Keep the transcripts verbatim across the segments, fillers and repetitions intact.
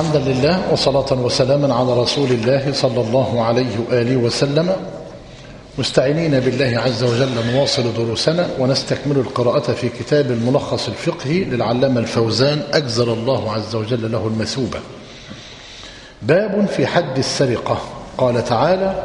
حمدا لله وصلاة وسلاما على رسول الله صلى الله عليه وآله وسلم، مستعينين بالله عز وجل نواصل دروسنا ونستكمل القراءة في كتاب الملخص الفقهي للعلامة الفوزان أجزل الله عز وجل له المثوبة. باب في حد السرقة. قال تعالى: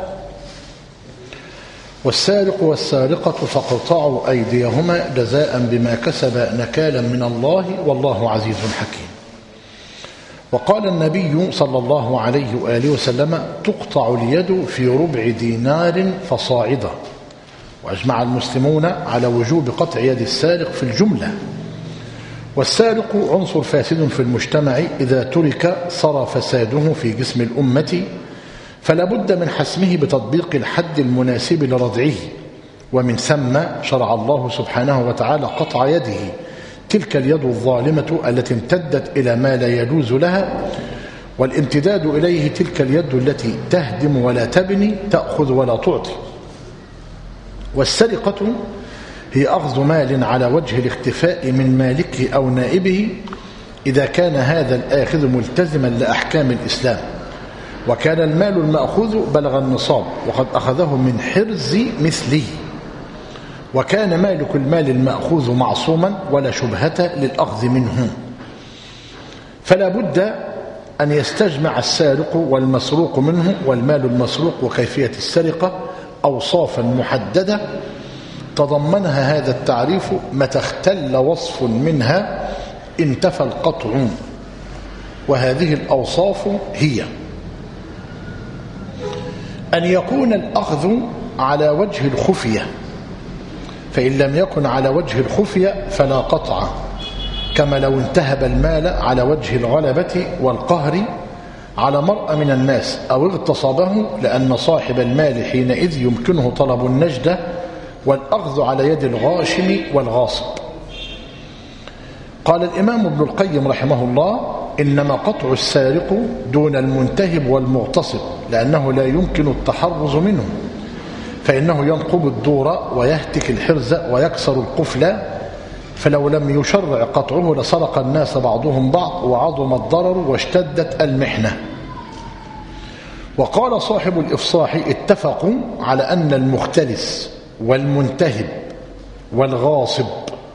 والسارق والسارقة فاقطعوا أيديهما جزاء بما كسبا نكالا من الله والله عزيز حكيم. وقال النبي صلى الله عليه وآله وسلم: تقطع اليد في ربع دينار فصاعدا. وأجمع المسلمون على وجوب قطع يد السارق في الجملة. والسارق عنصر فاسد في المجتمع، إذا ترك صار فساده في جسم الأمة، فلا بد من حسمه بتطبيق الحد المناسب لردعه. ومن ثم شرع الله سبحانه وتعالى قطع يده، تلك اليد الظالمة التي امتدت إلى ما لا يجوز لها، والامتداد إليه تلك اليد التي تهدم ولا تبني، تأخذ ولا تعطي. والسرقة هي أخذ مال على وجه الاختفاء من مالكه أو نائبه، إذا كان هذا الآخذ ملتزما لأحكام الإسلام، وكان المال المأخوذ بلغ النصاب وقد أخذه من حرز مثله، وكان مالك المال المأخوذ معصوما ولا شبهة للأخذ منه. فلا بد أن يستجمع السارق والمسروق منه والمال المسروق وكيفية السرقة أوصافا محددة تضمنها هذا التعريف، متى اختل وصف منها انتفى القطع. وهذه الأوصاف هي: أن يكون الأخذ على وجه الخفية، فإن لم يكن على وجه الخفية فلا قطع، كما لو انتهب المال على وجه الغلبة والقهر على مرء من الناس أو اغتصبه، لأن صاحب المال حينئذ يمكنه طلب النجدة والأخذ على يد الغاشم والغاصب. قال الإمام ابن القيم رحمه الله: إنما قطع السارق دون المنتهب والمغتصب، لأنه لا يمكن التحرز منه، فإنه ينقب الدور ويهتك الحرز ويكسر القفل، فلو لم يشرع قطعه لسرق الناس بعضهم بعض وعظم الضرر واشتدت المحنة. وقال صاحب الإفصاح: اتفقوا على أن المختلس والمنتهب والغاصب،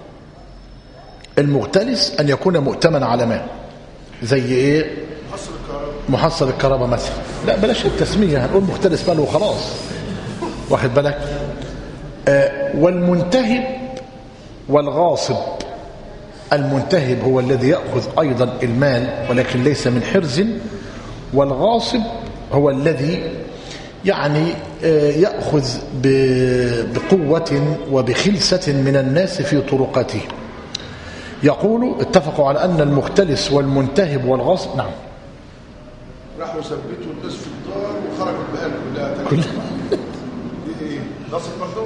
المختلس أن يكون مؤتمن على مال، زي إيه؟ محصل الكهرباء مثلا. لا بلاش التسمية، هنقول مختلس ماله وخلاص، واخد بالك؟ آه والمنتهب والغاصب، المنتهب هو الذي يأخذ أيضا المال ولكن ليس من حرز، والغاصب هو الذي يعني آه يأخذ بقوة وبخلسة من الناس في طرقاته. يقول: اتفقوا على أن المختلس والمنتهب والغاصب. نعم، راحوا ثبتوا الناس في الدار وخرجوا البهال كلها كلها غصب برضه؟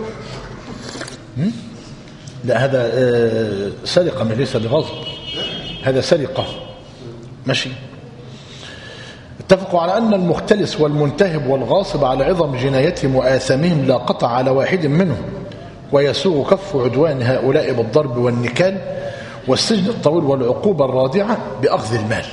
لا، هذا سرقة ليس بغصب، هذا سرقة. ماشي. اتفقوا على أن المختلس والمنتهب والغاصب على عظم جنايتهم وآثامهم لا قطع على واحد منهم، ويسوغ كف عدوان هؤلاء بالضرب والنكال والسجن الطويل والعقوبة الرادعة بأخذ المال.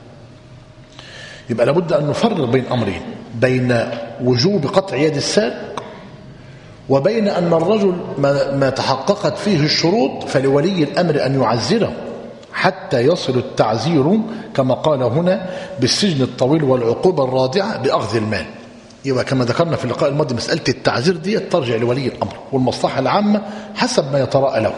يبقى لابد أن نفرق بين أمرين: بين وجوب قطع يد السارق، وبين أن الرجل ما تحققت فيه الشروط فلولي الأمر أن يعزره حتى يصل التعزير كما قال هنا بالسجن الطويل والعقوبة الرادعة بأخذ المال. يبقى كما ذكرنا في اللقاء الماضي مسألة التعزير دي ترجع لولي الأمر والمصلحة العامة حسب ما يتراءى له.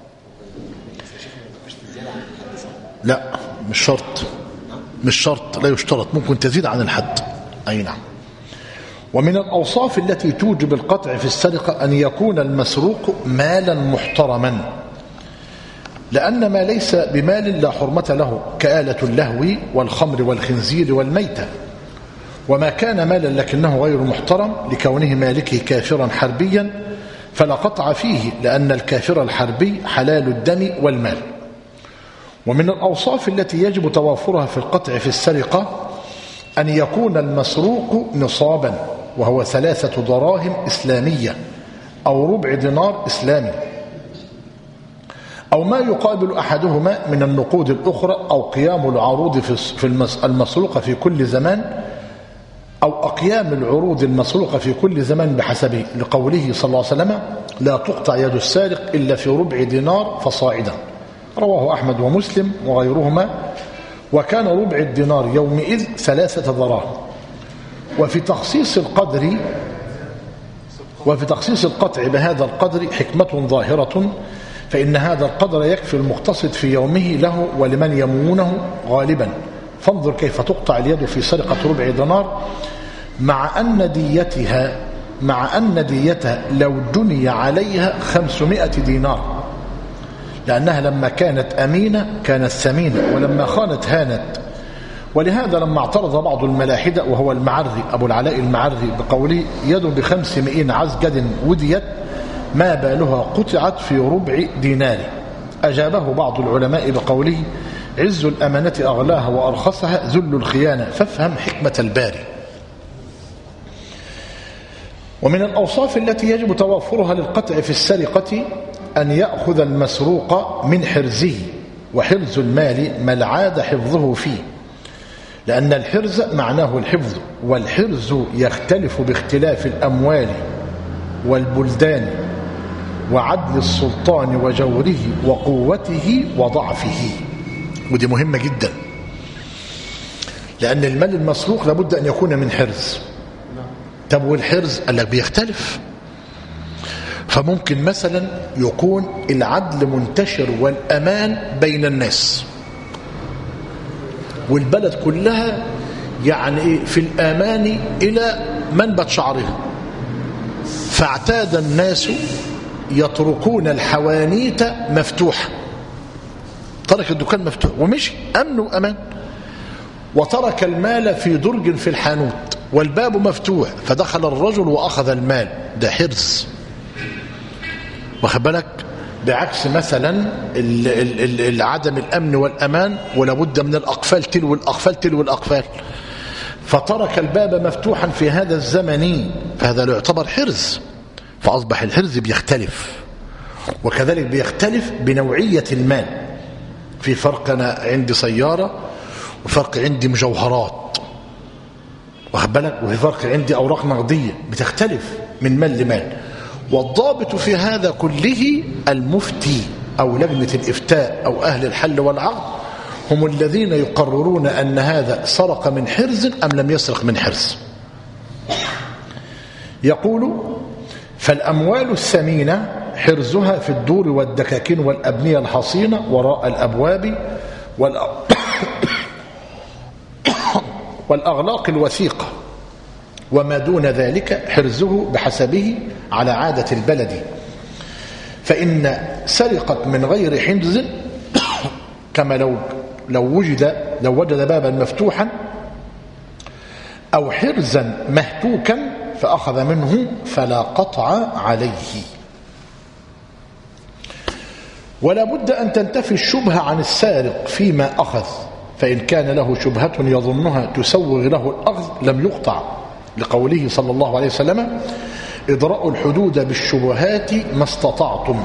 لا مش شرط، مش شرط، لا يشترط، ممكن تزيد عن الحد. أي نعم. ومن الأوصاف التي توجب القطع في السرقة أن يكون المسروق مالا محترما، لأن ما ليس بمال لا حرمة له، كآلة اللهو والخمر والخنزير والميتة. وما كان مالا لكنه غير محترم لكونه مالكه كافرا حربيا فلا قطع فيه، لأن الكافر الحربي حلال الدم والمال. ومن الأوصاف التي يجب توافرها في القطع في السرقة أن يكون المسروق نصابا، وهو ثلاثة دراهم إسلامية أو ربع دينار إسلامي، أو ما يقابل أحدهما من النقود الأخرى، أو قيام العروض في المسروقة في كل زمان، أو أقيام العروض المسروقة في كل زمان بحسبه، لقوله صلى الله عليه وسلم: لا تقطع يد السارق إلا في ربع دينار فصاعدا، رواه أحمد ومسلم وغيرهما. وكان ربع الدينار يومئذ ثلاثة دراهم. وفي تخصيص القدر وفي تخصيص القطع بهذا القدر حكمة ظاهرة، فإن هذا القدر يكفي المقتصد في يومه له ولمن يمونه غالبا. فانظر كيف تقطع اليد في سرقة ربع دينار، مع أن ديتها مع أن ديتها لو جني عليها خمسمائة دينار، لأنها لما كانت أمينة كانت ثمينة، ولما خانت هانت. ولهذا لما اعترض بعض الملاحدة، وهو المعري أبو العلاء المعري، بقوله: يد بخمسمائين عزجد وديت، ما بالها قطعت في ربع دينار، أجابه بعض العلماء بقوله: عز الأمانة أغلاها وأرخصها ذل الخيانة، فافهم حكمة الباري. ومن الأوصاف التي يجب توافرها للقطع في السرقة أن يأخذ المسروق من حرزه، وحرز المال ما العاد حفظه فيه، لأن الحرز معناه الحفظ، والحرز يختلف باختلاف الأموال والبلدان وعدل السلطان وجوره وقوته وضعفه. ودي مهمة جدا، لأن المال المسروق لابد أن يكون من حرز. طب والحرز قال لك بيختلف، فممكن مثلا يكون العدل منتشر والأمان بين الناس، والبلد كلها يعني في الأمان إلى منبت شعرها، فاعتاد الناس يتركون الحوانيت مفتوحة، ترك الدكان مفتوح ومشي أمن وأمان، وترك المال في درج في الحانوت والباب مفتوح، فدخل الرجل وأخذ المال، ده حرز، واخد بالك؟ بعكس مثلا عدم الأمن والأمان، ولا بد من الأقفال تلو الأقفال تلو الأقفال، فترك الباب مفتوحا في هذا الزمن، فهذا لا يعتبر حرز، فأصبح الحرز بيختلف. وكذلك بيختلف بنوعية المال، في فرق أنا عندي سيارة، وفرق عندي مجوهرات، واخد بالك؟ وفي فرق عندي أوراق نقدية، بتختلف من مال لمال. والضابط في هذا كله المفتي أو لجنة الإفتاء أو أهل الحل والعقد، هم الذين يقررون أن هذا سرق من حرز أم لم يسرق من حرز. يقول: فالأموال الثمينة حرزها في الدور والدكاكين والأبنية الحصينة وراء الأبواب والأغلاق الوثيقة، وما دون ذلك حرزه بحسبه على عادة البلد. فإن سرقت من غير حرز، كما لو لو وجد لو وجد بابا مفتوحا أو حرزا مهتوكا فأخذ منه فلا قطع عليه. ولا بد أن تنتفي الشبهة عن السارق فيما أخذ، فإن كان له شبهة يظنها تسوغ له الأخذ لم يقطع، لقوله صلى الله عليه وسلم: ادرأوا الحدود بالشبهات ما استطعتم.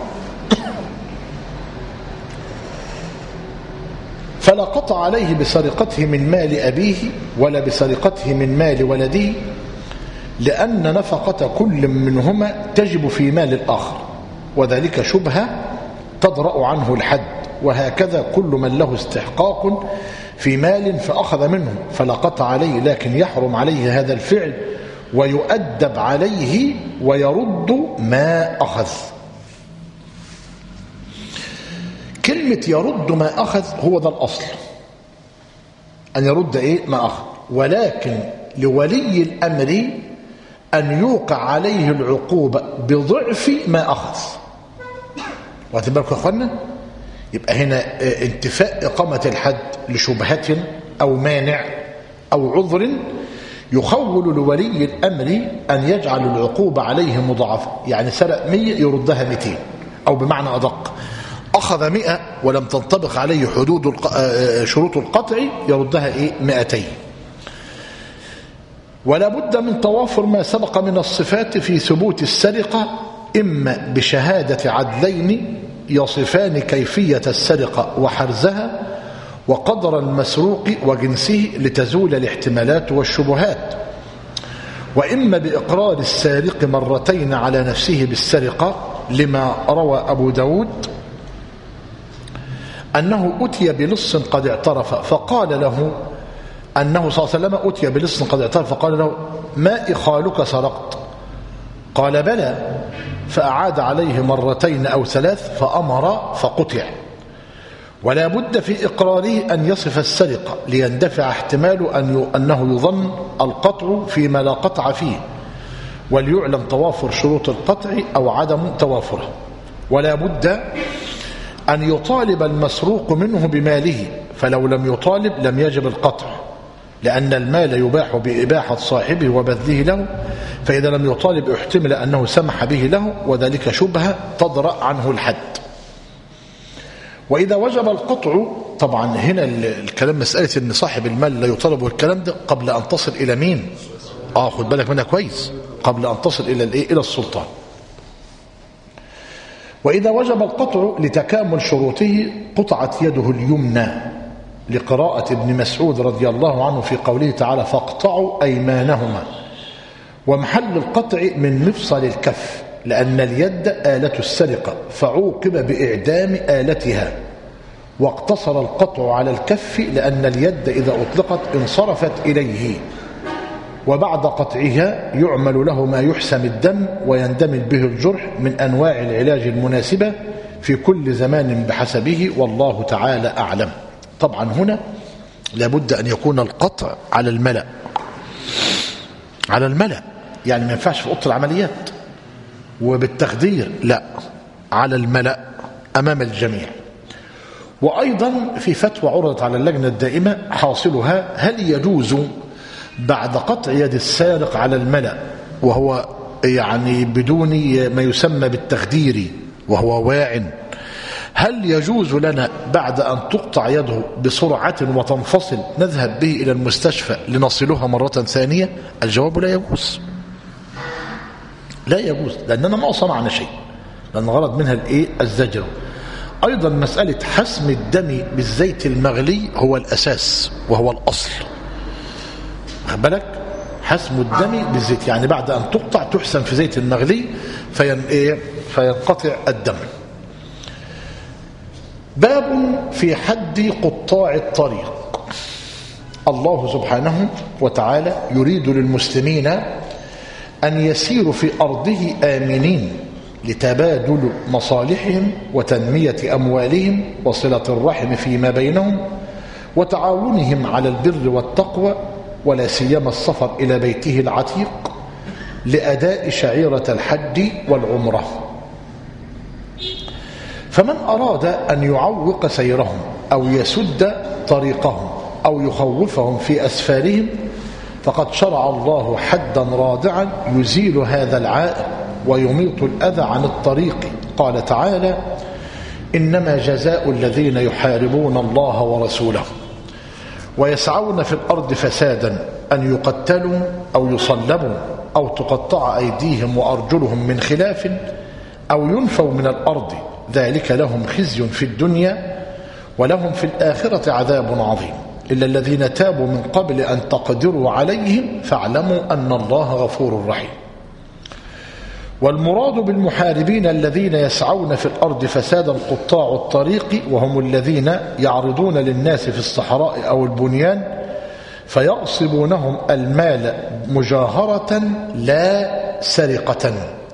فلا قطع عليه بسرقته من مال أبيه ولا بسرقته من مال ولده، لأن نفقة كل منهما تجب في مال الآخر، وذلك شبهة تدرأ عنه الحد. وهكذا كل من له استحقاق في مال فأخذ منه فلا قطع عليه، لكن يحرم عليه هذا الفعل ويؤدب عليه ويرد ما أخذ. كلمة يرد ما أخذ هو ده الأصل، أن يرد إيه؟ ما أخذ. ولكن لولي الأمر أن يوقع عليه العقوبة بضعف ما أخذ. وهتبقى يا أخوانا، يبقى هنا انتفاء إقامة الحد لشبهة أو مانع أو عذر يخول لولي الأمر أن يجعل العقوبة عليه مضاعفة، يعني سرق مية يردها مئتين، أو بمعنى أدق أخذ مئة ولم تنطبق عليه حدود شروط القطع يردها إيه؟ مئتين. ولا بد من توافر ما سبق من الصفات في ثبوت السرقة، إما بشهادة عدلين يصفان كيفية السرقة وحرزها وقدر المسروق وجنسه لتزول الاحتمالات والشبهات. وإما بإقرار السارق مرتين على نفسه بالسرقة لما روى أبو داود أنه أتي بلص قد اعترف فقال له أنه صلى الله عليه وسلم أتي بلص قد اعترف فقال له ما إخالك سرقت؟ قال بلى، فأعاد عليه مرتين أو ثلاث فأمر فقطع. ولا بد في إقراره أن يصف السرقة ليندفع احتمال أن أنه يظن القطع فيما لا قطع فيه، وليعلم توافر شروط القطع أو عدم توافره. ولا بد أن يطالب المسروق منه بماله، فلو لم يطالب لم يجب القطع، لأن المال يباح بإباحة صاحبه وبذله له، فإذا لم يطالب احتمل أنه سمح به له، وذلك شبهة تضرأ عنه الحد. وإذا وجب القطع، طبعا هنا الكلام مسألة أن صاحب المال لا يطالب والكلام ده قبل أن تصل إلى مين؟ آه خد بالك منها كويس، قبل أن تصل إلى الإيه؟ إلى السلطان. وإذا وجب القطع لتكامل شروطه قطعت يده اليمنى، لقراءة ابن مسعود رضي الله عنه في قوله تعالى فاقطعوا أيمانهما. ومحل القطع من مفصل الكف، لأن اليد آلة السرقة فعوقب بإعدام آلتها، واقتصر القطع على الكف لأن اليد إذا أطلقت انصرفت إليه، وبعد قطعها يعمل له ما يحسم الدم ويندمج به الجرح من أنواع العلاج المناسبة في كل زمان بحسبه، والله تعالى أعلم. طبعا هنا لابد أن يكون القطع على الملأ، على الملأ، يعني ما ينفعش في أوضة العمليات وبالتخدير، لا، على الملأ أمام الجميع. وأيضا في فتوى عرضت على اللجنة الدائمة حاصلها هل يجوز بعد قطع يد السارق على الملأ وهو يعني بدون ما يسمى بالتخدير وهو واع، هل يجوز لنا بعد أن تقطع يده بسرعة وتنفصل نذهب به إلى المستشفى لنصلها مرة ثانية؟ الجواب لا يجوز، لا يجوز، لأننا ما صنعنا شيء، لأن غرض منها الإيه؟ الزجر. أيضا مسألة حسم الدم بالزيت المغلي هو الأساس وهو الأصل، خد بالك، حسم الدم بالزيت يعني بعد أن تقطع تحسم في زيت المغلي فين إيه؟ فينقطع الدم. باب في حد قطاع الطريق. الله سبحانه وتعالى يريد للمسلمين أن يسيروا في أرضه آمنين لتبادل مصالحهم وتنمية أموالهم وصلة الرحم فيما بينهم وتعاونهم على البر والتقوى، ولا سيما السفر إلى بيته العتيق لأداء شعيرة الحج والعمرة. فمن أراد أن يعوق سيرهم أو يسد طريقهم أو يخوفهم في أسفارهم فقد شرع الله حدا رادعا يزيل هذا العائق ويميط الأذى عن الطريق. قال تعالى إنما جزاء الذين يحاربون الله ورسوله ويسعون في الأرض فسادا أن يقتلوا أو يصلبوا أو تقطع أيديهم وأرجلهم من خلاف أو ينفوا من الأرض، ذلك لهم خزي في الدنيا ولهم في الآخرة عذاب عظيم، إلا الذين تابوا من قبل أن تقدروا عليهم فاعلموا أن الله غفور رحيم. والمراد بالمحاربين الذين يسعون في الأرض فسادا قطاع الطريق، وهم الذين يعرضون للناس في الصحراء أو البنيان فيغصبونهم المال مجاهرة لا سرقة.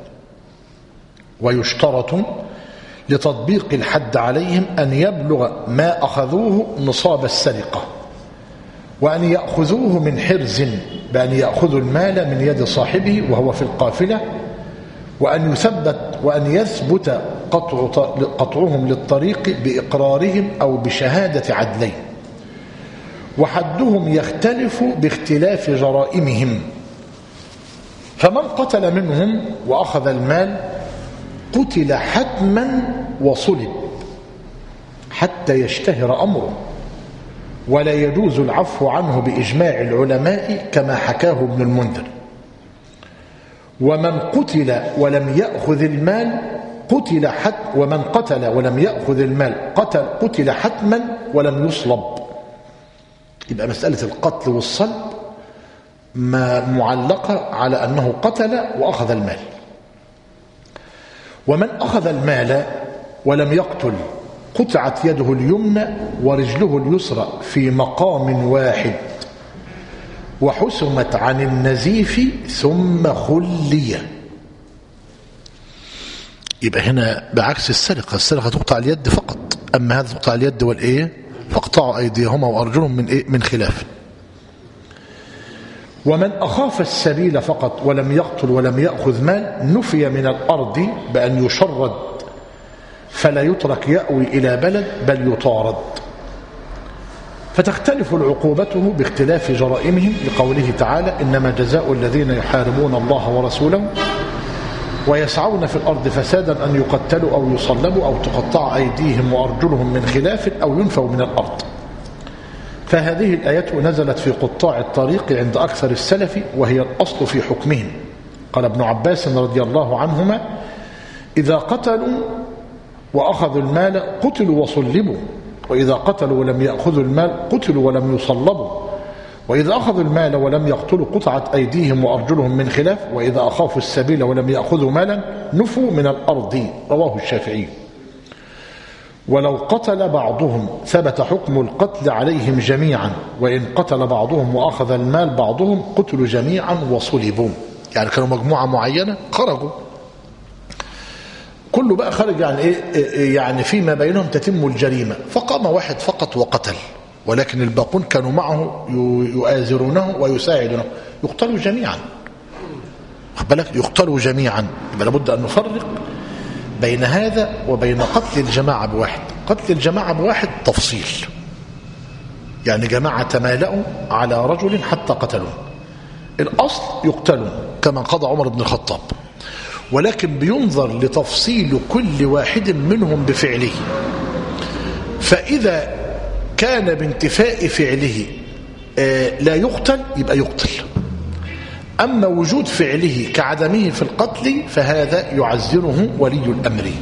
ويشترط لتطبيق الحد عليهم أن يبلغ ما أخذوه نصاب السرقة، وأن يأخذوه من حرز بأن يأخذوا المال من يد صاحبه وهو في القافلة، وأن يثبت وأن يثبت قطع قطعهم للطريق بإقرارهم أو بشهادة عدلين. وحدهم يختلف باختلاف جرائمهم، فمن قتل منهم وأخذ المال قتل حتما وصلب حتى يشتهر أمره، ولا يجوز العفو عنه بإجماع العلماء كما حكاه ابن المنذر. ومن قتل ولم يأخذ المال قتل حت ومن قتل ولم يأخذ المال قتل قتل حتما ولم يصلب. يبقى مسألة القتل والصلب ما معلقة على أنه قتل وأخذ المال. ومن أخذ المال ولم يقتل قطعت يده اليمنى ورجله اليسرى في مقام واحد وحسمت عن النزيف ثم خلي. يبقى هنا بعكس السرقة، السرقة تقطع اليد فقط، أما هذا تقطع اليد والإيه فاقطعوا أيديهما وأرجلهم من إيه من خلاف. ومن أخاف السبيل فقط ولم يقتل ولم يأخذ مال نفي من الأرض بأن يشرد فلا يترك يأوي إلى بلد بل يطارد. فتختلف عقوبته باختلاف جرائمهم لقوله تعالى إنما جزاء الذين يحاربون الله ورسوله ويسعون في الأرض فسادا أن يقتلوا أو يصلبوا أو تقطع أيديهم وأرجلهم من خلاف أو ينفوا من الأرض. فهذه الآيات نزلت في قطاع الطريق عند أكثر السلف وهي الأصل في حكمهم. قال ابن عباس رضي الله عنهما إذا قتلوا وأخذوا المال قتلوا وصلبوا، وإذا قتلوا ولم يأخذوا المال قتلوا ولم يصلبوا، وإذا أخذوا المال ولم يقتلوا قطعت أيديهم وأرجلهم من خلاف، وإذا أخافوا السبيل ولم يأخذوا مالا نفوا من الأرض. رواه الشافعي. ولو قتل بعضهم ثبت حكم القتل عليهم جميعا، وإن قتل بعضهم وأخذ المال بعضهم قتلوا جميعا وصلبوا. يعني كانوا مجموعة معينة خرجوا كله بقى خرج، يعني إيه يعني فيما بينهم تتم الجريمة، فقام واحد فقط وقتل، ولكن الباقون كانوا معه يؤازرونه ويساعدونه يقتلوا جميعا. خد بالك يقتلوا جميعا. يبقى لابد أن نفرق بين هذا وبين قتل الجماعة بواحد. قتل الجماعة بواحد تفصيل، يعني جماعة تمالأوا على رجل حتى قتلوه، الأصل يقتلون كما قضى عمر بن الخطاب، ولكن بينظر لتفصيل كل واحد منهم بفعله. فإذا كان بانتفاء فعله لا يقتل يبقى يقتل، أما وجود فعله كعدمه في القتل فهذا يعزره ولي الأمر.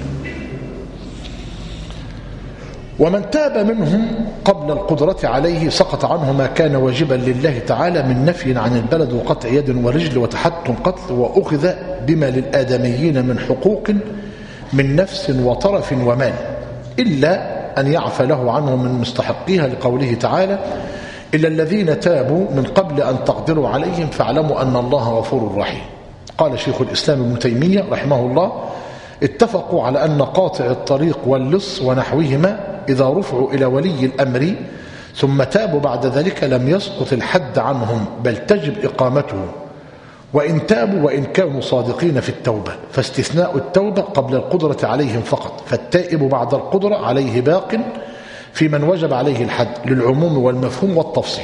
ومن تاب منهم قبل القدرة عليه سقط عنه ما كان واجبا لله تعالى من نفي عن البلد وقطع يد ورجل وتحتم قتل، وأخذ بما للآدميين من حقوق من نفس وطرف ومال إلا أن يعفى له عنه من مستحقيها، لقوله تعالى إلا الذين تابوا من قبل أن تقدروا عليهم فاعلموا أن الله غفور رحيم. قال شيخ الإسلام ابن تيمية رحمه الله اتفقوا على أن قاطع الطريق واللص ونحوهما إذا رفعوا إلى ولي الأمر ثم تابوا بعد ذلك لم يسقط الحد عنهم بل تجب إقامته، وإن تابوا وإن كانوا صادقين في التوبة، فاستثناء التوبة قبل القدرة عليهم فقط، فالتائب بعد القدرة عليه باق في من وجب عليه الحد للعموم والمفهوم والتفصيل.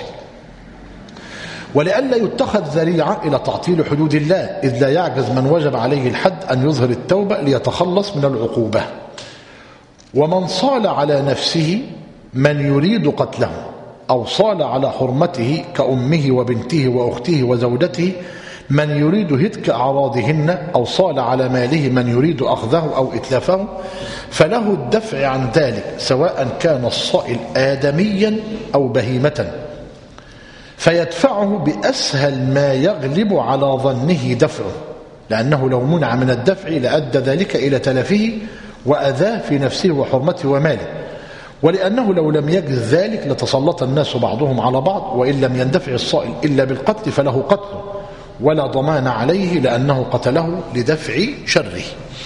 ولئلا يتخذ ذريعة إلى تعطيل حدود الله، إذ لا يعجز من وجب عليه الحد أن يظهر التوبة ليتخلص من العقوبة. ومن صال على نفسه من يريد قتله أو صال على حرمته كأمه وبنته وأخته وزوجته من يريد هتك أعراضهن، أو صال على ماله من يريد أخذه أو إتلافه، فله الدفع عن ذلك سواء كان الصائل آدميا أو بهيمة، فيدفعه بأسهل ما يغلب على ظنه دفعه، لأنه لو منع من الدفع لأدى ذلك إلى تلفه وأذاه في نفسه وحرمته وماله، ولأنه لو لم يجد ذلك لتسلط الناس بعضهم على بعض، وإن لم يندفع الصائل إلا بالقتل فله قتله ولا ضمان عليه لأنه قتله لدفع شره.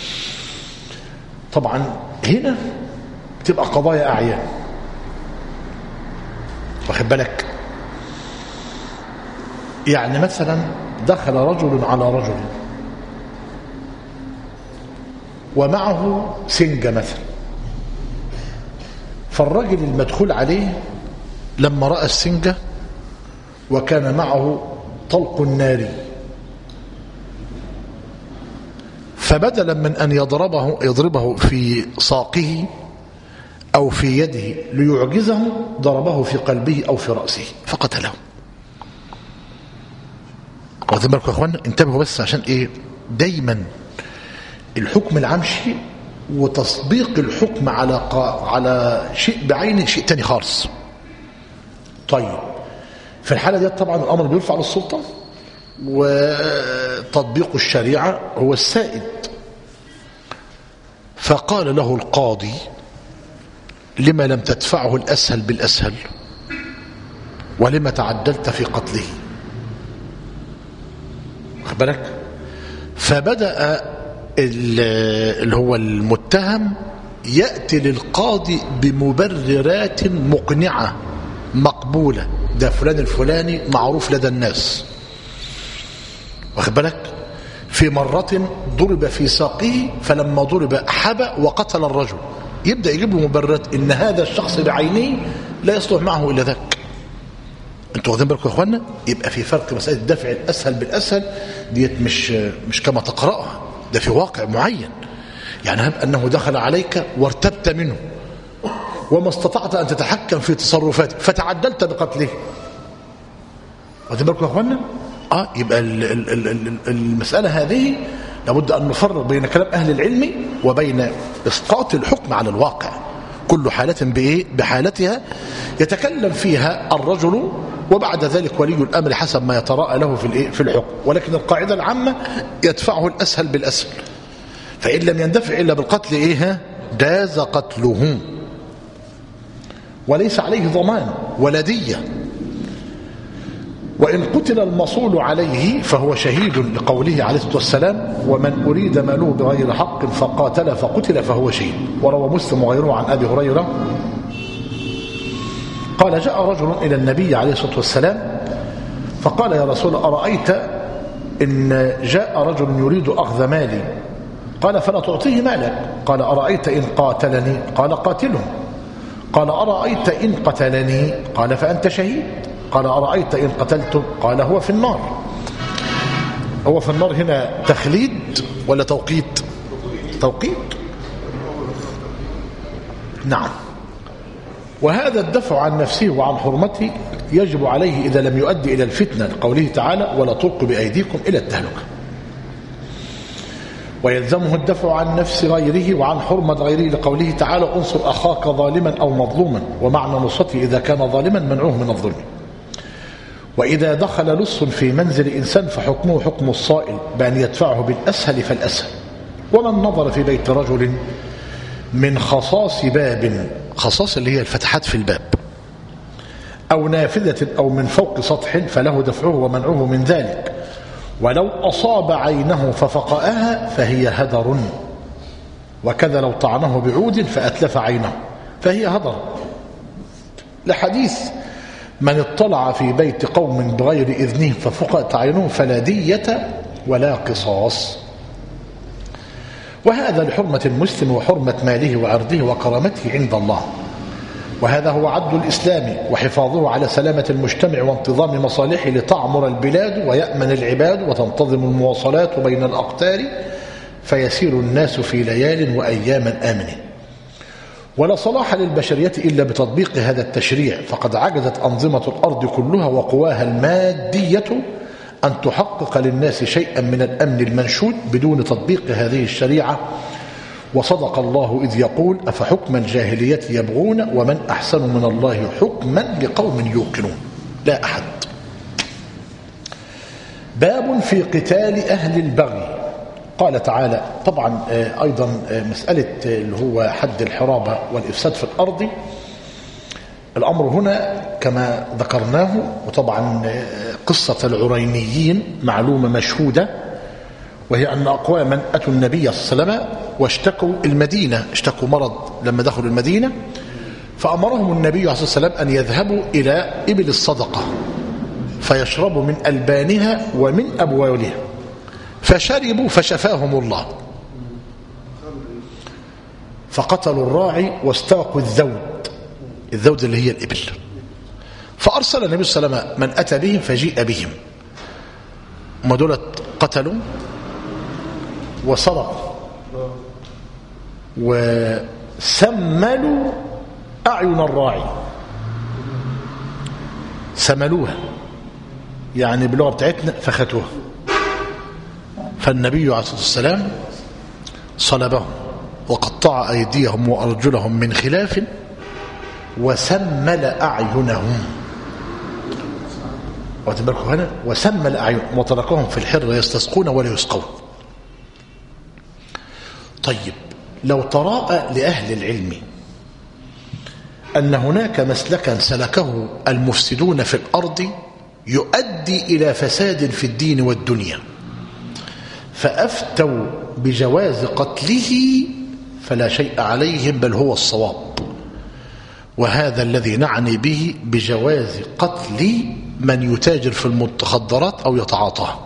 طبعا هنا تبقى قضايا أعيان، واخد بالك؟ يعني مثلا دخل رجل على رجل ومعه سنجة مثلا، فالرجل المدخول عليه لما رأى السنجة وكان معه طلق ناري، فبدلا من أن يضربه يضربه في ساقه أو في يده ليعجزه ضربه في قلبه أو في رأسه فقتله. واخدين بالكم يا اخوانا؟ انتبهوا بس عشان ايه، دايما الحكم العام شيء وتطبيق الحكم على على شيء بعينه شيء تاني خالص. طيب في الحالة دي طبعا الأمر بيرفع للسلطة وتطبيق الشريعة هو السائد. فقال له القاضي: لما لم تدفعه الأسهل بالأسهل ولما تعدلت في قتله؟ واخد بالك؟ فبدأ اللي هو المتهم يأتي للقاضي بمبررات مقنعة مقبولة، ده فلان الفلاني معروف لدى الناس، واخد بالك؟ في مرة ضرب في ساقه فلما ضرب حبى وقتل الرجل، يبدأ يجيب له مبررات ان هذا الشخص بعينه لا يصلح معه الا ذاك. انتوا واخدين بالكم يا اخوانا؟ يبقى في فرق. مسألة دفع الاسهل بالاسهل ديت مش مش كما تقرأها، ده في واقع معين. يعني هب انه دخل عليك وارتبت منه وما استطعت ان تتحكم في تصرفاته فتعدلت بقتله، واخدين بالكم يا اخوانا؟ اه يبقى المسألة هذه لابد ان نفرق بين كلام اهل العلم وبين اسقاط الحكم على الواقع. كل حالة بايه؟ بحالتها يتكلم فيها الرجل وبعد ذلك ولي الامر حسب ما يتراءى له في الايه؟ في الحكم. ولكن القاعدة العامة يدفعه الاسهل بالاسهل، فان لم يندفع الا بالقتل ايه؟ جاز قتله وليس عليه ضمان ولا دية. وإن قتل المصول عليه فهو شهيد لقوله عليه الصلاة والسلام: ومن أريد ماله بغير حق فقاتل فقتل فهو شهيد. وروى مسلم وغيره عن أبي هريرة قال: جاء رجل إلى النبي عليه الصلاة والسلام فقال: يا رسول أرأيت إن جاء رجل يريد أخذ مالي؟ قال: فلا تعطيه مالك. قال: أرأيت إن قاتلني؟ قال: قاتله. قال: أرأيت إن قتلني؟ قال: فأنت شهيد. قال: أرأيت إن قتلته؟ قال: هو في النار. هو في النار هنا تخليد ولا توقيت؟ توقيت. نعم. وهذا الدفع عن نفسه وعن حرمته يجب عليه إذا لم يؤدي إلى الفتنة لقوله تعالى: ولا تلقوا بأيديكم إلى التهلكة. ويلزمه الدفع عن نفس غيره وعن حرمة غيره لقوله تعالى: انصر أخاك ظالما أو مظلوما. ومعنى نصرته إذا كان ظالما منعوه من الظلم. وإذا دخل لص في منزل إنسان فحكمه حكم الصائل بأن يدفعه بالأسهل فالأسهل. ومن نظر في بيت رجل من خصاص باب، خصاص اللي هي الفتحات في الباب، أو نافذة أو من فوق سطح فله دفعه ومنعه من ذلك، ولو أصاب عينه ففقأها فهي هدر، وكذا لو طعنه بعود فأتلف عينه فهي هدر، لحديث: من اطلع في بيت قوم بغير إذنه ففقأت عينه فلا دية ولا قصاص. وهذا لحرمة المسلم وحرمة ماله وعرضه وكرامته عند الله. وهذا هو عدل الإسلام وحفاظه على سلامة المجتمع وانتظام مصالحه لتعمر البلاد ويأمن العباد وتنتظم المواصلات بين الأقطار فيسير الناس في ليال وأياما آمنين. ولا صلاح للبشرية إلا بتطبيق هذا التشريع، فقد عجزت أنظمة الأرض كلها وقواها المادية أن تحقق للناس شيئا من الأمن المنشود بدون تطبيق هذه الشريعة. وصدق الله إذ يقول: أفحكم الجاهلية يبغون ومن أحسن من الله حكما لقوم يوقنون. لا أحد. باب في قتال أهل البغي. قال تعالى طبعا أيضا مسألة اللي هو حد الحرابة والإفساد في الأرض، الأمر هنا كما ذكرناه. وطبعا قصة العرينيين معلومة مشهودة، وهي أن أقواما أتوا النبي صلى الله عليه وسلم واشتكوا المدينة، اشتكوا مرض لما دخلوا المدينة، فأمرهم النبي عليه الصلاة والسلام أن يذهبوا إلى إبل الصدقة فيشربوا من ألبانها ومن أبوالها، فشربوا فشفاهم الله، فقتلوا الراعي واستاقوا الذود، الذود اللي هي الإبل. فأرسل النبي صلى الله عليه وسلم من أتى بهم فجيء بهم، وما دولت قتلوا وسرقوا وسملوا أعين الراعي، سملوها يعني باللغة بتاعتنا فختوها. فالنبي عليه الصلاة والسلام صلبهم وقطع أيديهم وأرجلهم من خلاف وسمل أعينهم. وتباركوا هنا وسمل أعينهم وتركهم في الحر يستسقون ولا يسقون. طيب لو تراءى لأهل العلم أن هناك مسلكا سلكه المفسدون في الأرض يؤدي إلى فساد في الدين والدنيا فأفتوا بجواز قتله فلا شيء عليهم بل هو الصواب، وهذا الذي نعني به بجواز قتل من يتاجر في المخدرات أو يتعاطاها.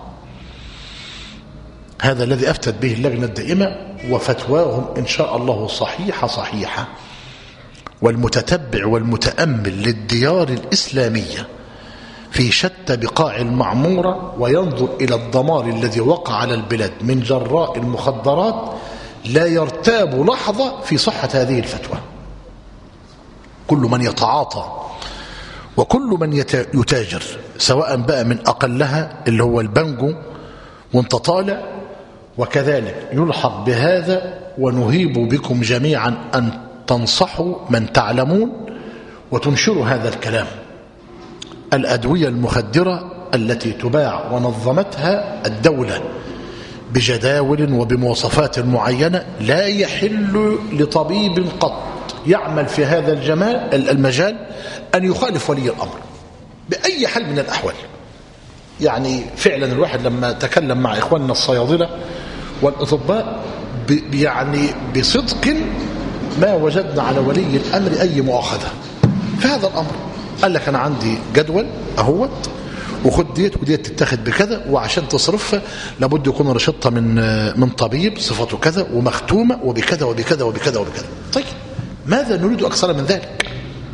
هذا الذي أفتت به اللجنة الدائمة، وفتواهم إن شاء الله صحيحة صحيحة. والمتتبع والمتأمل للديار الإسلامية في شتى بقاع المعمورة وينظر إلى الدمار الذي وقع على البلاد من جراء المخدرات لا يرتاب لحظة في صحة هذه الفتوى. كل من يتعاطى وكل من يتاجر سواء بقى من أقلها اللي هو البنجو وانت طالع، وكذلك يلحق بهذا ونهيب بكم جميعا أن تنصحوا من تعلمون وتنشروا هذا الكلام. الأدوية المخدرة التي تباع ونظمتها الدولة بجداول وبمواصفات معينة لا يحل لطبيب قط يعمل في هذا الجمال المجال أن يخالف ولي الأمر بأي حال من الأحوال. يعني فعلا الواحد لما تكلم مع إخواننا الصيادلة والأطباء يعني بصدق ما وجدنا على ولي الأمر أي مؤاخذة في هذا الأمر. قال لك أنا عندي جدول أهوت وخد ديت وديت تتاخد بكذا، وعشان تصرفها لابد يكون رشدتها من من طبيب صفته كذا ومختومة وبكذا وبكذا وبكذا وبكذا. طيب ماذا نريد أكثر من ذلك؟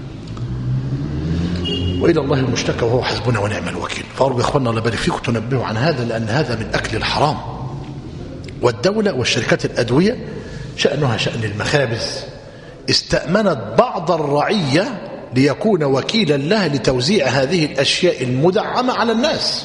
وإلى الله المشتكى وهو حسبنا ونعم الوكيل. فأرجو إخواننا الله يبارك فيكم تنبهوا عن هذا، لأن هذا من أكل الحرام. والدولة والشركات الأدوية شأنها شأن المخابز استأمنت بعض الرعية ليكون وكيلا لها لتوزيع هذه الأشياء المدعمة على الناس،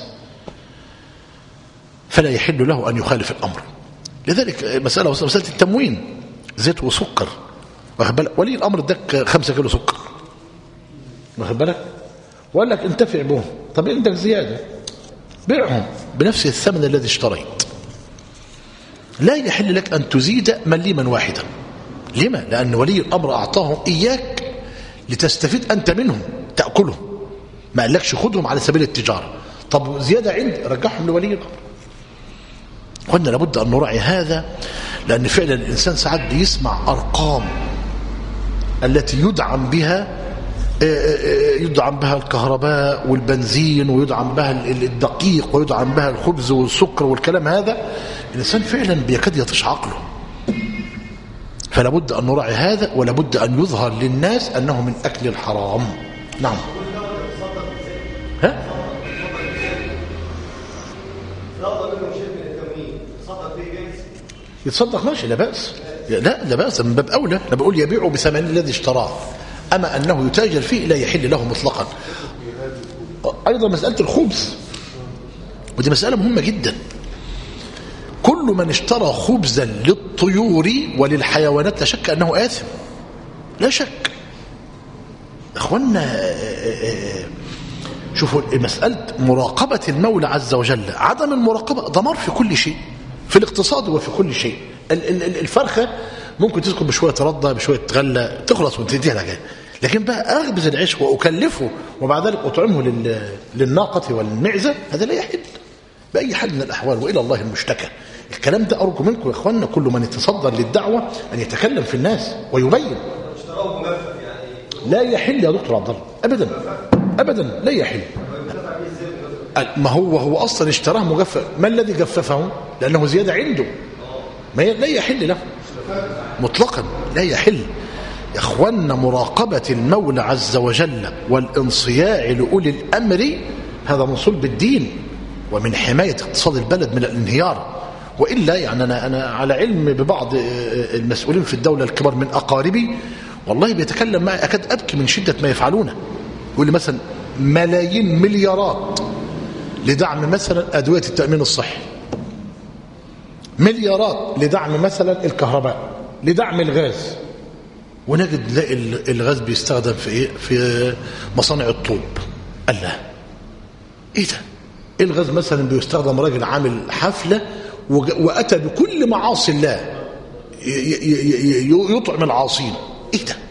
فلا يحل له أن يخالف الأمر. لذلك مسألة مسألة التموين زيت وسكر، واخد بالك؟ ولي الأمر اداك خمسة كيلو سكر، واخد بالك؟ وقال لك انتفع بهم، طب عندك زيادة بيعهم بنفس الثمن الذي اشتريت. لا يحل لك أن تزيد مليما واحدا. لما؟ لأن ولي الأمر أعطاهم إياك لتستفيد أنت منهم تأكلهم، ما قالكش خدهم على سبيل التجارة. طب زيادة عند رجعهم لولي الأمر. قلنا لابد أن نراعي هذا، لأن فعلا الإنسان ساعات بيسمع أرقام التي يدعم بها يدعم بها الكهرباء والبنزين ويدعم بها الدقيق ويدعم بها الخبز والسكر والكلام هذا، الإنسان فعلا بيكاد يطيش عقله. فلا بد أن نراعي هذا، ولا بد أن يظهر للناس أنه من أكل الحرام. نعم. ها؟ يتصدق ماشي، لا بأس، لا لا بأس، من باب أولى. أنا بقول يبيعه بثمن الذي اشتراه، أما أنه يتاجر فيه لا يحل له مطلقا. أيضا مسألة الخبز، ودي مسألة مهمة جدا. كل من اشترى خبزا للطيور وللحيوانات لا شك أنه آثم، لا شك. أخوانا شوفوا مسألة مراقبة المولى عز وجل، عدم المراقبة دمار في كل شيء، في الاقتصاد وفي كل شيء. الفرخة ممكن تسكن بشوية ردة بشوية غلة تخلص وتديها لها، لكن بقى أخبز العيش وأكلفه وبعد ذلك أطعمه للناقة والمعزة، هذا لا يحل بأي حال من الأحوال. وإلى الله المشتكى. الكلام ده أرجو منكم يا إخواننا كل من يتصدر للدعوة أن يتكلم في الناس ويبين. لا يحل يا دكتور عبد الله أبدا أبدا، لا يحل. ما هو هو أصلا اشتراه مجفف، ما الذي جففه؟ لأنه زيادة عنده، ما لا يحل له مطلقا، لا يحل. يا إخواننا مراقبة المولى عز وجل والانصياع لأولي الأمر هذا من صلب الدين ومن حماية اقتصاد البلد من الانهيار. وإلا يعني أنا, أنا على علم ببعض المسؤولين في الدولة الكبار من أقاربي، والله بيتكلم معي أكاد أبكي من شدة ما يفعلونه. يقول لي مثلا ملايين مليارات لدعم مثلا أدوية التأمين الصحي، مليارات لدعم مثلا الكهرباء، لدعم الغاز، ونجد نلاقي الغاز بيستخدم في ايه؟ في مصانع الطوب. قال لا، ايه ده؟ إيه الغاز مثلا بيستخدم؟ راجل عامل حفله واتى بكل معاصي الله يطعم العاصين. ايه ده؟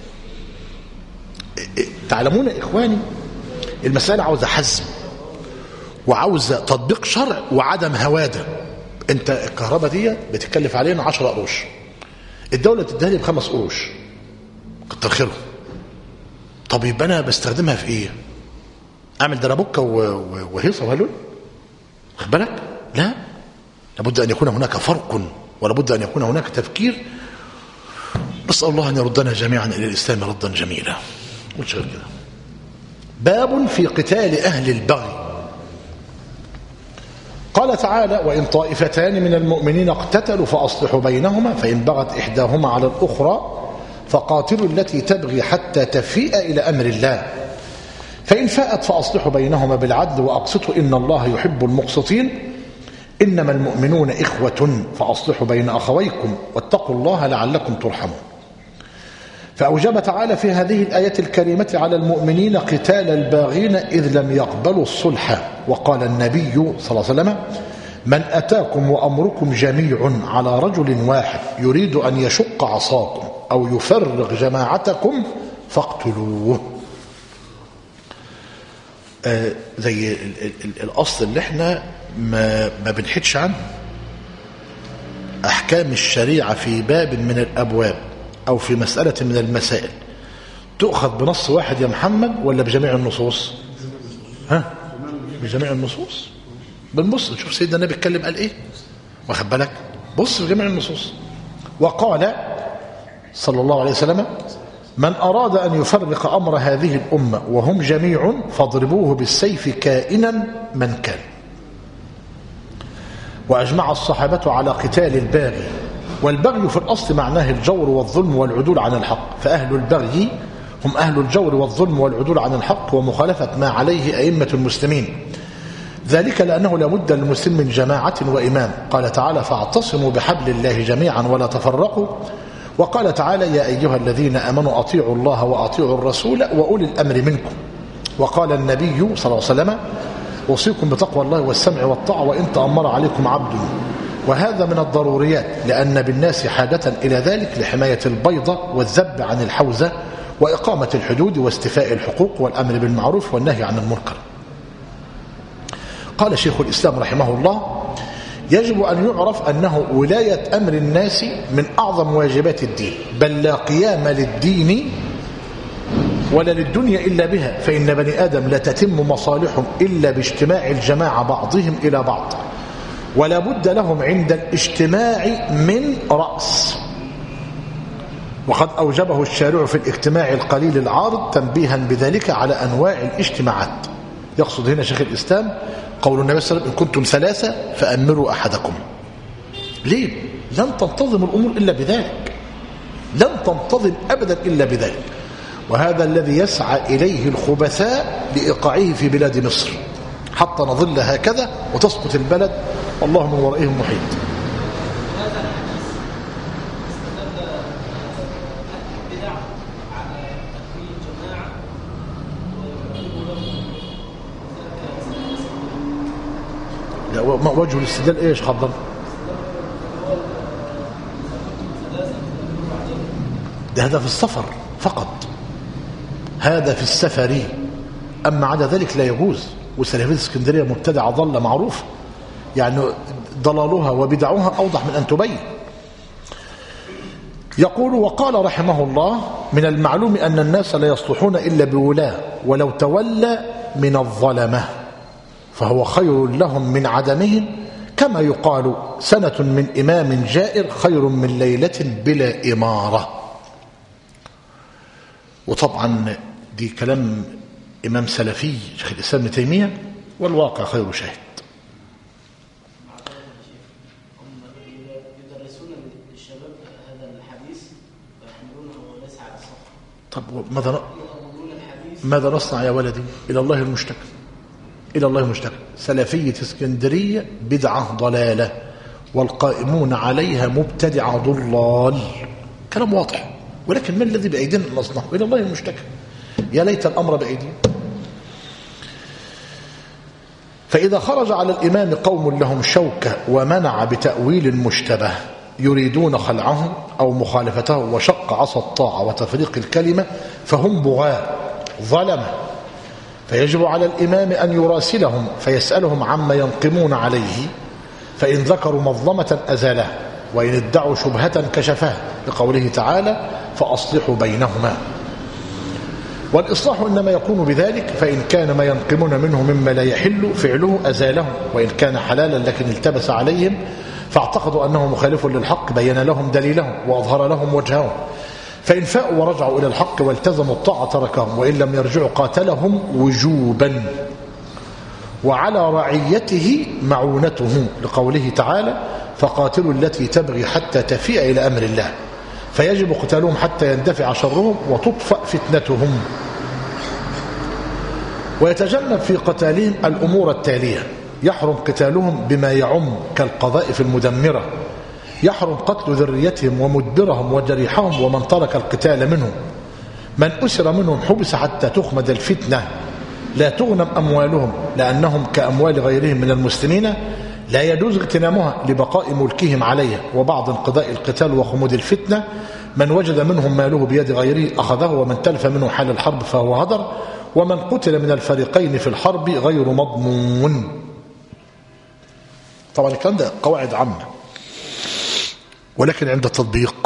تعلمون يا اخواني، المساله عاوزه حزم وعاوزه تطبيق شرع وعدم هواده. انت الكهرباء دي بتكلف علينا عشرة قروش، الدوله تديها لي بخمس قروش، كتر خيرهم. طب يبقى انا بستخدمها في ايه؟ اعمل دربكه وهيصه وهلول؟ خد بالك؟ لا، لابد ان يكون هناك فرق، ولابد ان يكون هناك تفكير. نسال الله ان يردنا جميعا الى الاسلام ردا جميلا. قلت غير كده. باب في قتال اهل البغي. قال تعالى: وإن طائفتان من المؤمنين اقتتلوا فأصلحوا بينهما فإن بغت إحداهما على الأخرى فقاتلوا التي تبغي حتى تفيء إلى أمر الله فإن فاءت فأصلحوا بينهما بالعدل وأقسطوا إن الله يحب المقسطين إنما المؤمنون إخوة فأصلحوا بين أخويكم واتقوا الله لعلكم ترحمون. فأوجب تعالى في هذه الآية الكريمة على المؤمنين قتال الباغين إذ لم يقبلوا الصلح. وقال النبي صلى الله عليه وسلم: من أتاكم وأمركم جميع على رجل واحد يريد أن يشق عصاكم أو يفرغ جماعتكم فاقتلوه. آه زي ال ال ال الأصل اللي احنا ما, ما بنحدش عنه. أحكام الشريعة في باب من الأبواب أو في مسألة من المسائل تؤخذ بنص واحد يا محمد ولا بجميع النصوص؟ ها؟ بجميع النصوص. بنبص نشوف سيدنا النبي اتكلم قال ايه، واخد بالك؟ بص بجميع النصوص. وقال صلى الله عليه وسلم: من أراد أن يفرق أمر هذه الأمة وهم جميع فاضربوه بالسيف كائنا من كان. وأجمع الصحابة على قتال الباغي. والبغي في الأصل معناه الجور والظلم والعدول عن الحق، فأهل البغي هم أهل الجور والظلم والعدول عن الحق ومخالفة ما عليه أئمة المسلمين. ذلك لأنه لابد للمسلم من جماعة وإمام. قال تعالى: فاعتصموا بحبل الله جميعا ولا تفرقوا. وقال تعالى: يا أيها الذين آمنوا أطيعوا الله وأطيعوا الرسول وأولي الأمر منكم. وقال النبي صلى الله عليه وسلم: أوصيكم بتقوى الله والسمع والطاعة وإن تأمر عليكم عبد. وهذا من الضروريات لأن بالناس حاجة إلى ذلك لحماية البيضة والذب عن الحوزة وإقامة الحدود واستيفاء الحقوق والأمر بالمعروف والنهي عن المنكر. قال شيخ الإسلام رحمه الله: يجب أن يعرف أنه ولاية أمر الناس من أعظم واجبات الدين، بل لا قيام للدين ولا للدنيا إلا بها، فإن بني آدم لا تتم مصالحهم إلا باجتماع الجماعة بعضهم إلى بعض، ولا بد لهم عند الاجتماع من رأس. وقد أوجبه الشارع في الاجتماع القليل العارض تنبيها بذلك على أنواع الاجتماعات. يقصد هنا شيخ الإسلام قول النبي صلى الله عليه وسلم: إن كنتم ثلاثة فأمروا أحدكم. ليه؟ لن تنتظم الأمور إلا بذلك، لن تنتظم أبدا إلا بذلك. وهذا الذي يسعى إليه الخبثاء لإيقاعه في بلاد مصر حتى نظل هكذا وتسقط البلد والله من ورائهم محيط. ما وجه الاستدلال ايش خضر؟ ده هذا في السفر فقط، هذا في السفر، اما عدا ذلك لا يجوز. وسلفيه اسكندريه مبتدعه ضاله معروف، يعني ضلالها وبدعها اوضح من ان تبين. يقول: وقال رحمه الله: من المعلوم ان الناس لا يصلحون الا بولاه، ولو تولى من الظلمه فهو خير لهم من عدمهم، كما يقال: سنة من إمام جائر خير من ليلة بلا إمارة. وطبعا دي كلام إمام سلفي شيخ الإسلام ابن تيمية، والواقع خير شاهد. يدرسون للشباب هذا الحديث ويحملونه وليس على الصح. طب ماذا ماذا نصنع يا ولدي؟ إلى الله المشتكى، إلى الله المشتكى. سلفية اسكندرية بدعة ضلالة، والقائمون عليها مبتدعة ضلال. كلام واضح. ولكن من الذي بأيدينا أن نصنعه؟ إلى الله المشتكى. يا ليت الأمر بأيدينا. فإذا خرج على الإمام قوم لهم شوكة ومنع بتأويل مشتبه يريدون خلعه أو مخالفته وشق عصا الطاعة وتفريق الكلمة فهم بغاة ظلمة، فيجب على الإمام أن يراسلهم فيسألهم عما ينقمون عليه، فإن ذكروا مظلمة أزاله، وإن ادعوا شبهة كشفها، لقوله تعالى فأصلحوا بينهما. والإصلاح إنما يكون بذلك فإن كان ما ينقمون منه مما لا يحل فعله أزاله، وإن كان حلالا لكن التبس عليهم فاعتقدوا أنه مخالف للحق بين لهم دليلهم وأظهر لهم وجههم، فإن فاءوا ورجعوا إلى الحق والتزموا الطاعة تركهم، وإن لم يرجعوا قاتلهم وجوبا. وعلى رعيته معونته، لقوله تعالى فقاتلوا التي تبغي حتى تفيء إلى أمر الله، فيجب قتالهم حتى يندفع شرهم وتطفأ فتنتهم. ويتجنب في قتالهم الأمور التالية: يحرم قتالهم بما يعم كالقذائف المدمرة، يحرم قتل ذريتهم ومدبرهم وجريحهم ومن ترك القتال منهم، من أسر منهم حبس حتى تخمد الفتنة، لا تغنم أموالهم لأنهم كأموال غيرهم من المسلمين لا يجوز اغتنامها لبقاء ملكهم عليها، وبعض انقضاء القتال وخمود الفتنة من وجد منهم ماله بيد غيره أخذه، ومن تلف منه حال الحرب فهو هدر، ومن قتل من الفريقين في الحرب غير مضمون. طبعا الكلام ده قواعد عامة، ولكن عند التطبيق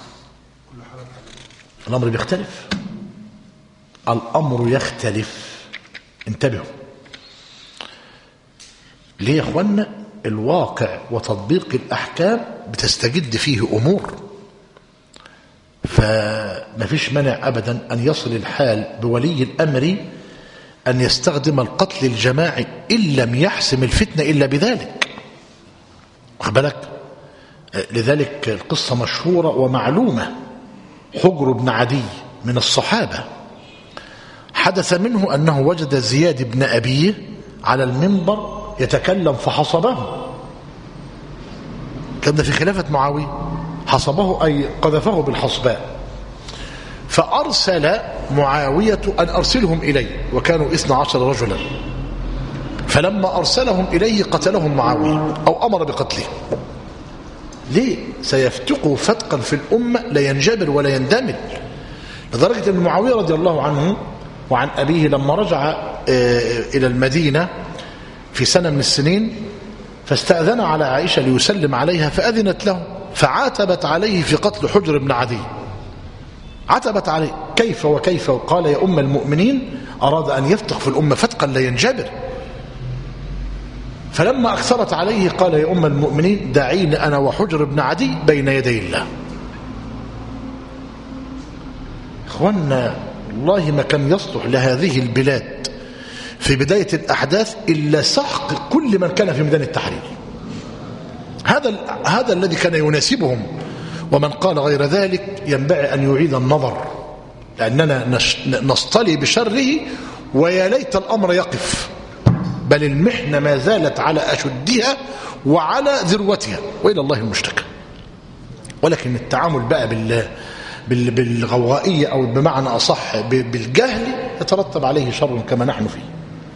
الأمر بيختلف. الأمر يختلف. انتبهوا ليه يا اخوانا؟ الواقع وتطبيق الأحكام بتستجد فيه أمور، فما فيش مانع أبدا أن يصل الحال بولي الأمر أن يستخدم القتل الجماعي إن لم يحسم الفتنة إلا بذلك. واخد بالك؟ لذلك القصة مشهورة ومعلومة. حجر بن عدي من الصحابة حدث منه أنه وجد زياد بن أبيه على المنبر يتكلم فحصبه. كان ده في خلافة معاوية. حصبه أي قذفه بالحصباء، فأرسل معاوية أن أرسلهم إليه، وكانوا اثنى عشر رجلا، فلما أرسلهم إليه قتلهم معاوية أو أمر بقتله. ليه؟ سيفتقوا فتقا في الأمة لا ينجبر ولا يندمج، لدرجة أن معاوية رضي الله عنه وعن أبيه لما رجع إلى المدينة في سنة من السنين فاستأذن على عائشة ليسلم عليها فأذنت له، فعاتبت عليه في قتل حجر بن عدي. عتبت عليه كيف وكيف، قال يا أم المؤمنين أراد أن يفتق في الأمة فتقا لا ينجبر. فلما أكثرت عليه قال يا أم المؤمنين دعيني أنا وحجر بن عدي بين يدي الله. إخوانا والله ما كان يصلح لهذه البلاد في بداية الأحداث إلا سحق كل من كان في ميدان التحرير. هذا هذا الذي كان يناسبهم، ومن قال غير ذلك ينبغي أن يعيد النظر، لأننا نصطلي بشره ويا ليت الأمر يقف، بل المحنة ما زالت على أشدها وعلى ذروتها، وإلى الله المشتكى. ولكن التعامل بقى بال بالغوغائية أو بمعنى أصح بالجهل يترتب عليه شر كما نحن فيه.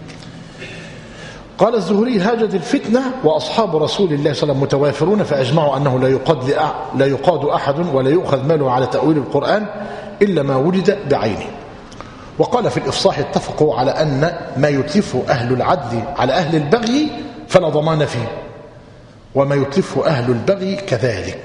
قال الزهري هاجت الفتنة وأصحاب رسول الله صلى الله عليه وسلم متوافرون، فأجمعوا أنه لا يقاد, لا يقاد أحد ولا يؤخذ ماله على تأويل القرآن إلا ما وجد بعينه. وقال في الإفصاح اتفقوا على أن ما يتلفه أهل العدل على أهل البغي فلا ضمان فيه، وما يتلفه أهل البغي كذلك.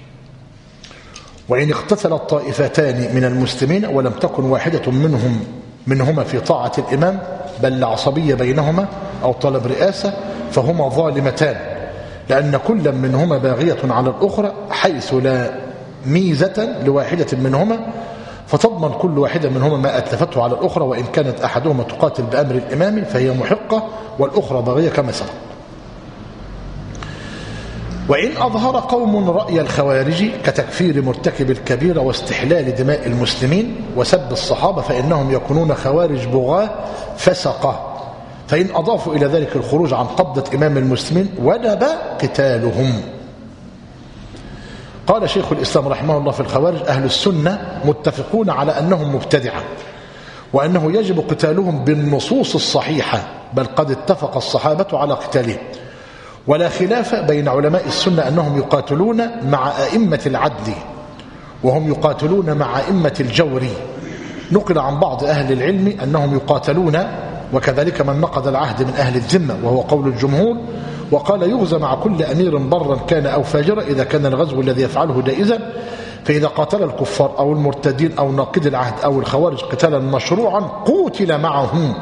وإن اقتتل الطائفتان من المسلمين ولم تكن واحدة منهم منهما في طاعة الإمام بل عصبية بينهما أو طلب رئاسة فهما ظالمتان، لأن كل منهما باغية على الأخرى حيث لا ميزة لواحدة منهما، فتضمن كل واحدة منهما ما أتلفته على الأخرى، وإن كانت أحدهما تقاتل بأمر الإمام فهي محقة والأخرى باغية كما سبق. وإن أظهر قوم رأي الخوارج كتكفير مرتكب الكبيرة واستحلال دماء المسلمين وسب الصحابة فإنهم يكونون خوارج بغاة فسقة، فإن أضافوا إلى ذلك الخروج عن قبضة إمام المسلمين وجب قتالهم. قال شيخ الإسلام رحمه الله في الخوارج: أهل السنة متفقون على أنهم مبتدعة، وأنه يجب قتالهم بالنصوص الصحيحة، بل قد اتفق الصحابة على قتالهم، ولا خلاف بين علماء السنة أنهم يقاتلون مع أئمة العدل، وهم يقاتلون مع أئمة الجور. نقل عن بعض أهل العلم أنهم يقاتلون، وكذلك من نقض العهد من أهل الذمة، وهو قول الجمهور. وقال: يغزى مع كل أمير برا كان أو فاجرا إذا كان الغزو الذي يفعله جائزا، فإذا قاتل الكفار أو المرتدين أو ناقض العهد أو الخوارج قتالا مشروعا قوتل معهم.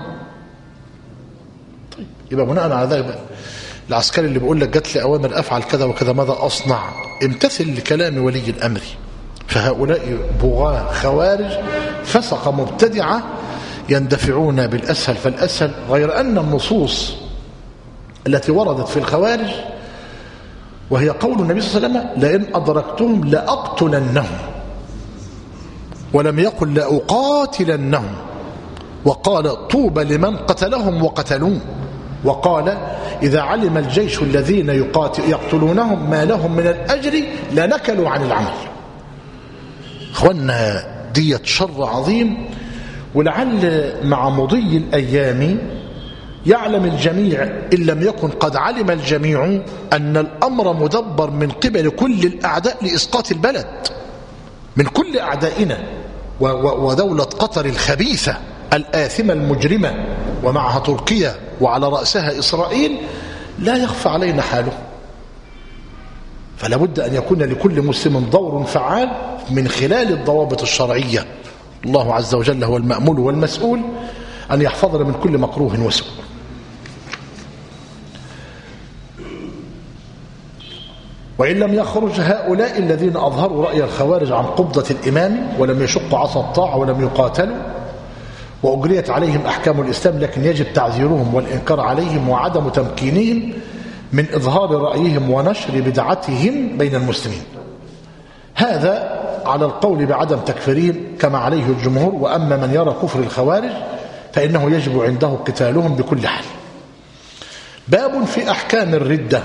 طيب، يبقى بناء على ذلك العسكري اللي بيقول لك جات لي أوامر أفعل كذا وكذا ماذا أصنع؟ امتثل لكلام ولي الأمر. فهؤلاء بغاة خوارج فسق مبتدعة يندفعون بالأسهل فالأسهل، غير أن النصوص التي وردت في الخوارج وهي قول النبي صلى الله عليه وسلم: لئن أدركتهم لأقتلنهم، ولم يقل لأقاتلنهم، وقال: طوبى لمن قتلهم وقتلوه، وقال: إذا علم الجيش الذين يقتلونهم ما لهم من الأجر لنكلوا عن العمل. اخوانا دية شر عظيم، ولعل مع مضي الأيام يعلم الجميع إن لم يكن قد علم الجميع أن الأمر مدبر من قبل كل الأعداء لإسقاط البلد، من كل أعدائنا، ودولة قطر الخبيثة الآثمة المجرمة ومعها تركيا وعلى رأسها إسرائيل لا يخفى علينا حاله. فلا بد أن يكون لكل مسلم دور فعال من خلال الضوابط الشرعية. الله عز وجل هو المأمول والمسؤول أن يحفظنا من كل مكروه وسوء. وإن لم يخرج هؤلاء الذين أظهروا رأي الخوارج عن قبضة الإمام ولم يشقوا عصا الطاعة ولم يقاتلوا وأجريت عليهم أحكام الإسلام، لكن يجب تعذيرهم والإنكار عليهم وعدم تمكينهم من إظهار رأيهم ونشر بدعتهم بين المسلمين. هذا على القول بعدم تكفيرهم كما عليه الجمهور. وأما من يرى كفر الخوارج فإنه يجب عنده قتالهم بكل حال. باب في أحكام الردة.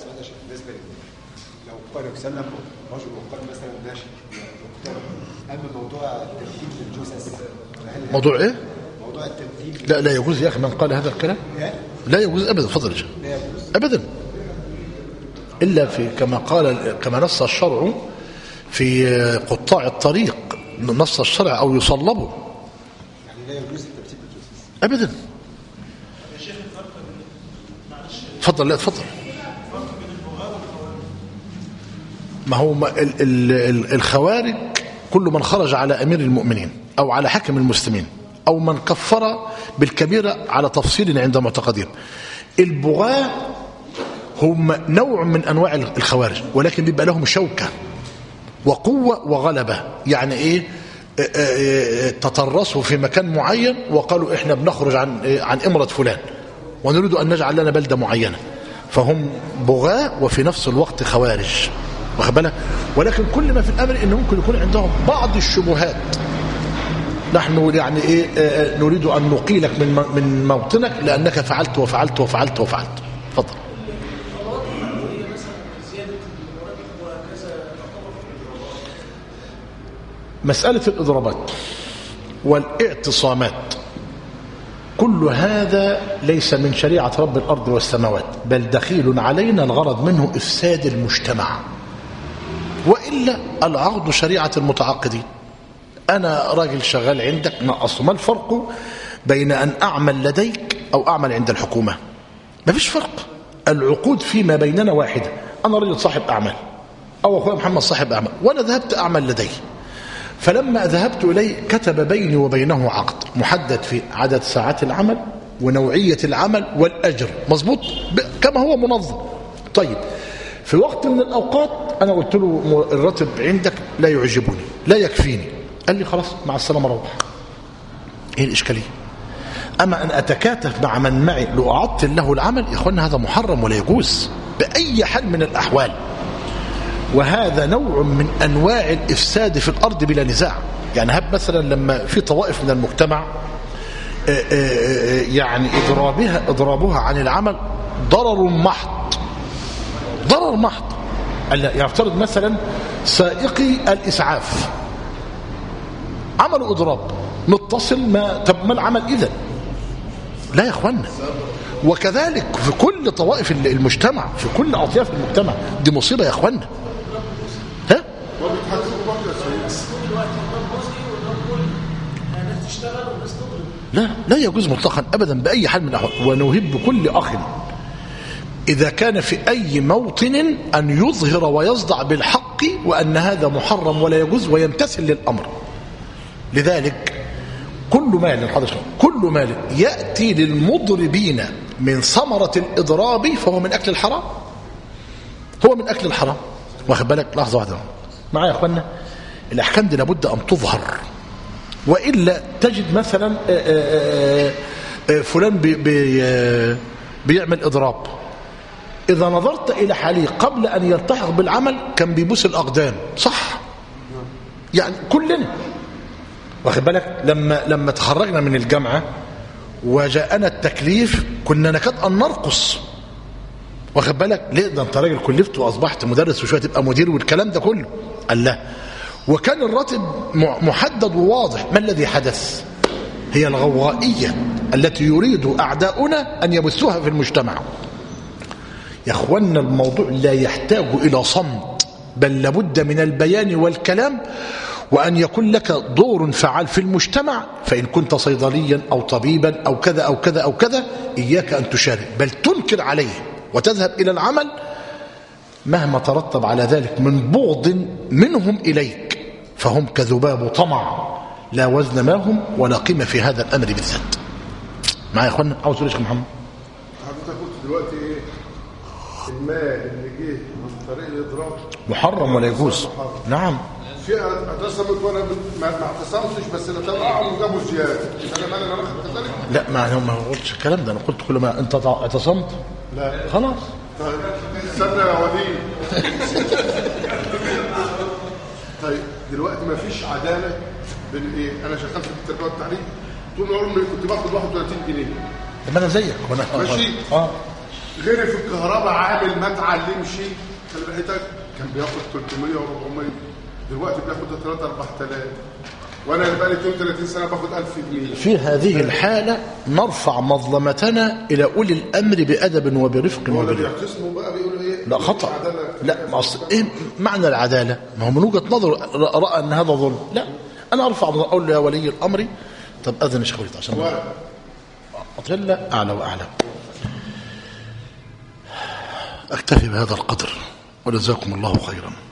لو قال يسلم رجل وقال مثلا ماشي، أما موضوع الترتيب للجثث، موضوع إيه؟ موضوع الترتيب لا لا يجوز يا أخي من قال هذا الكلام، لا يجوز أبدا. فضل جاء أبدا، إلا في كما قال كما نص الشرع في قطاع الطريق، نص الشرع أو يصلبوا، يعني لا يجوز الترتيب للجثث أبدا. تفضل. لا تفضل. ما هو الخوارج كل من خرج على أمير المؤمنين أو على حاكم المسلمين أو من كفر بالكبيرة على تفصيل عند معتقدهم. البغاة هم نوع من أنواع الخوارج، ولكن بيبقى لهم شوكة وقوة وغلبة. يعني إيه؟ تترسوا في مكان معين وقالوا إحنا بنخرج عن عن إمرة فلان ونريد أن نجعل لنا بلدة معينة، فهم بغاة وفي نفس الوقت خوارج، واخد بالك؟ ولكن كل ما في الأمر إنه ممكن يكون عندهم بعض الشبهات. نحن يعني إيه آه نريد أن نقيلك من من موطنك لأنك فعلت وفعلت وفعلت وفعلت. تفضل. مسألة الإضرابات والاعتصامات كل هذا ليس من شريعة رب الأرض والسماوات، بل دخيل علينا الغرض منه إفساد المجتمع، وإلا العقد شريعة المتعاقدين. أنا راجل شغال عندك، نقص. ما الفرق بين أن أعمل لديك أو أعمل عند الحكومة؟ ما فيش فرق. العقود فيما بيننا واحدة. أنا رجل صاحب أعمال أو أخويا محمد صاحب أعمال، وأنا ذهبت أعمل لديه، فلما ذهبت إليه كتب بيني وبينه عقد محدد في عدد ساعات العمل ونوعية العمل والأجر، مظبوط كما هو منظم. طيب، في وقت من الأوقات أنا قلت له الراتب عندك لا يعجبني، لا يكفيني. قال لي خلاص مع السلامة روح. إيه الإشكالية؟ أما أن أتكاتف مع من معي لأعطل له العمل، يا أخوانا هذا محرم ولا يجوز بأي حال من الأحوال، وهذا نوع من أنواع الإفساد في الأرض بلا نزاع. يعني هب مثلا لما في طوائف من المجتمع يعني إضرابها إضرابها عن العمل ضرر محض، ضرر محض. يفترض مثلا سائقي الإسعاف عملوا إضراب متصل، ما طب ما العمل إذن؟ لا يا أخوانا. وكذلك في كل طوائف المجتمع، في كل أطياف المجتمع، دي مصيبة يا أخوانا. ها؟ لا لا يجوز مطلقا أبدا بأي حال من الأحوال. ونوهب بكل أخ إذا كان في أي موطن أن يظهر ويصدع بالحق وأن هذا محرم ولا يجوز ويمتثل للأمر. لذلك كل مال كل مال يأتي للمضربين من ثمرة الإضراب فهو من أكل الحرام، هو من أكل الحرام. واخد بالك؟ لحظة واحدة معايا يا أخوانا. الأحكام دي لابد أن تظهر، وإلا تجد مثلا فلان بي بي بيعمل إضراب، إذا نظرت إلى حاله قبل أن يلتحق بالعمل كان بيبوس الأقدام، صح؟ يعني كلنا واخد بالك. لما لما تخرجنا من الجامعة وجاءنا التكليف كنا نكاد أن نرقص، واخد بالك. ليه؟ ده انت راجل كلفت واصبحت مدرس وشويه تبقى مدير والكلام ده كله. قال لا، وكان الراتب محدد وواضح. ما الذي حدث؟ هي الغوغائية التي يريد أعداؤنا أن يبثوها في المجتمع. يا اخوانا الموضوع لا يحتاج إلى صمت، بل لابد من البيان والكلام، وأن يكون لك دور فعال في المجتمع. فإن كنت صيدليا أو طبيبا أو كذا أو كذا أو كذا إياك أن تشارك، بل تنكر عليه وتذهب إلى العمل مهما ترتب على ذلك من بغض منهم إليك، فهم كذباب طمع لا وزن ما هم ولا قيمة في هذا الأمر بالذات. معايا يا أخوانا؟ عاوز تقول يا شيخ محمد؟ حضرتك قلت دلوقتي إيه؟ المال اللي جه من طريق الإضراب محرم ولا يجوز؟ نعم. في اعتصمت وانا ما اعتصمتش بس اللي طلعهم وجابوا زياده، انا مالي انا باخد كذلك؟ لا ما ما قلتش الكلام ده، انا قلت كل ما انت اعتصمت لا خلاص. طيب استنى يا وليد. طيب دلوقتي ما فيش عداله بين ايه؟ انا شغال في التربيه والتعليم طول عمري كنت باخد واحد وثلاثين جنيه. طب انا زيك وانا ماشي اه غيري في الكهرباء عامل ما اتعلمش خلي بالك كان بياخد ثلاثمية وأربعمية، دلوقتي بياخد ثلاثة أربعة آلاف، وانا اللي بقالي اثنين وثلاثين سنه باخد ألف جنيه. في هذه الحاله نرفع مظلمتنا الى اولي الامر بادب وبرفق وبرفق. بيعتصموا بقى بيقولوا ايه؟ لا خطا. لا اصل ايه معنى العداله؟ ما هو من وجهه نظر راى ان هذا ظلم. لا انا ارفع اقول يا ولي الامر طب اذن يا شيخ وليد عشان اطل اعلى واعلى. اكتفي بهذا القدر وجزاكم الله خيرا.